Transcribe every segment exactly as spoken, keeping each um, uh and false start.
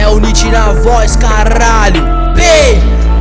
É o Nit na voz, caralho. P,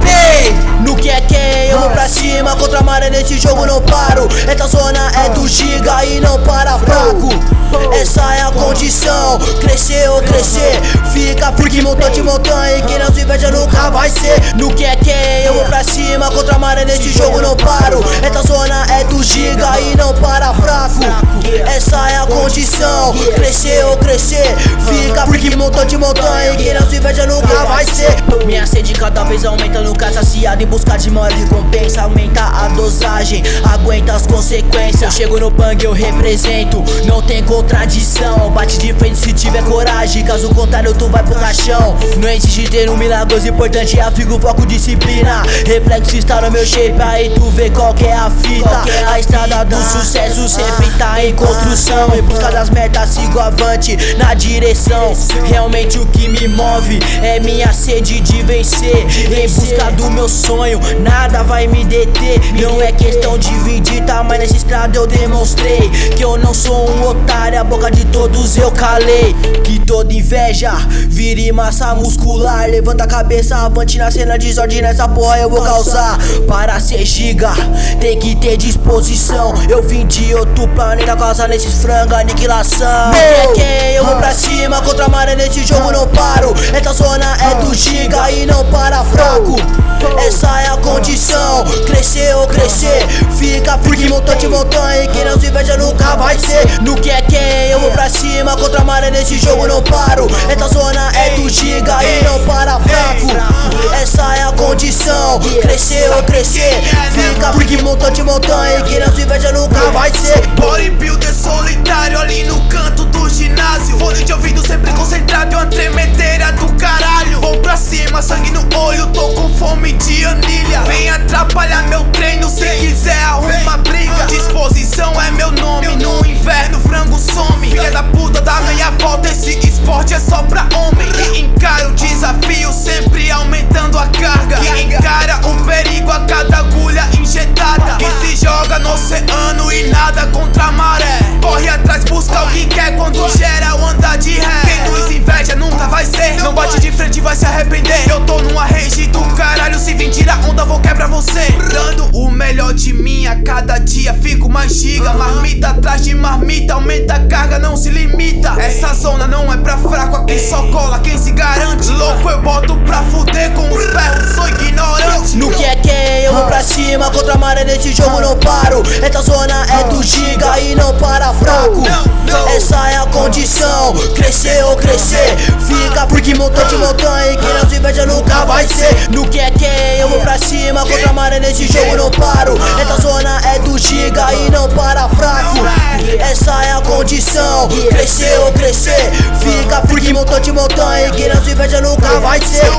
P, no que é quem? Eu vou pra cima, contra a maré nesse jogo não paro. Essa zona é do giga e não para fraco. Essa é a condição, crescer ou crescer. Fica freak, montante, montanha, e quem não se inveja nunca vai ser. No que é quem? Eu vou pra cima, contra a maré nesse jogo não paro. Essa zona é do giga e não para fraco. Essa é a condição, crescer ou crescer. Fica freak, montante, montanha, e quem não se inveja nunca vai ser. Minha sede cada vez aumenta, nunca saciado em busca de maior recompensa. Aumenta a dosagem, aguenta as consequências. Eu chego no bang, eu represento, não tem contradição. Bate de frente se tiver coragem, caso contrário tu vai pro caixão. Não existe ter um milagroso, importante é a figo, foco, disciplina. Reflexo está no meu shape, aí tu vê qual que é a fita. A estrada do sucesso sempre tá em construção. Em busca das metas sigo avante na direção. Realmente o que me move é minha sede de vencer. Em busca do meu sonho, nada vai me deter. Não é questão de vendita, mas nessa estrada eu demonstrei que eu não sou um otário, a boca de todos eu calei. Que toda inveja vire massa muscular. Levanta a cabeça, avante na cena, desordem nessa porra eu vou causar. Para ser giga, tem que ter disposição. Eu vim de outro planeta, causar nesses franga, aniquilação. É quem? Eu vou pra cima, contra a maré nesse jogo não paro. Essa zona é do giga e não para fraco. Essa é a condição, crescer ou crescer. Fica freak, montante, montanha, e quem não se inveja nunca vai ser. No que é quem? Eu vou pra cima, contra a maré nesse jogo não paro. Essa zona é do giga e não para fraco. Essa é a condição, crescer ou crescer. Fica freak, montante, montanha, e quem não se inveja nunca vai ser. Bodybuilder solitário ali no canto do ginásio. Fone de ouvido sempre concentrado e uma tremedeira do caralho. Vou pra cima, sangue no olho, tô com fome de anilha. Vem atrapalhar meu treino, se quiser arruma briga. Disposição é meu nome, no inverno frango some. Filha da puta da meia volta, esse esporte é só pra homem. Que encara o desafio, sempre aumentando a carga. Que encara o perigo a cada agulha injetada. Que se joga no oceano e nada contra a maré. Corre atrás, busca o que quer quando gera o andar de ré. Quem nos inveja nunca vai ser, não bate de frente vai se arrepender. Eu tô numa rage do caralho, se vir tira onda vou quebrar você. Dando o melhor de mim a cada dia, fico mais giga. Marmita atrás de marmita, aumenta a carga, não se limita. Essa zona não é pra fraco, aqui só cola quem se garante. Louco eu boto pra fuder com os ferros, sou ignorante. No que é quem? Eu vou pra cima, contra a maré nesse jogo não paro. Essa zona é do giga e não para fraco. Essa é a condição, crescer ou crescer. Fica freak, montante, montanha, e quem não se inveja nunca vai ser. No que é quem? Eu vou pra cima, contra a maré nesse jogo não paro. Essa zona é do giga e não para fraco. Essa é a condição, crescer ou crescer. Fica freak, montante, montanha, e quem não se inveja nunca vai ser.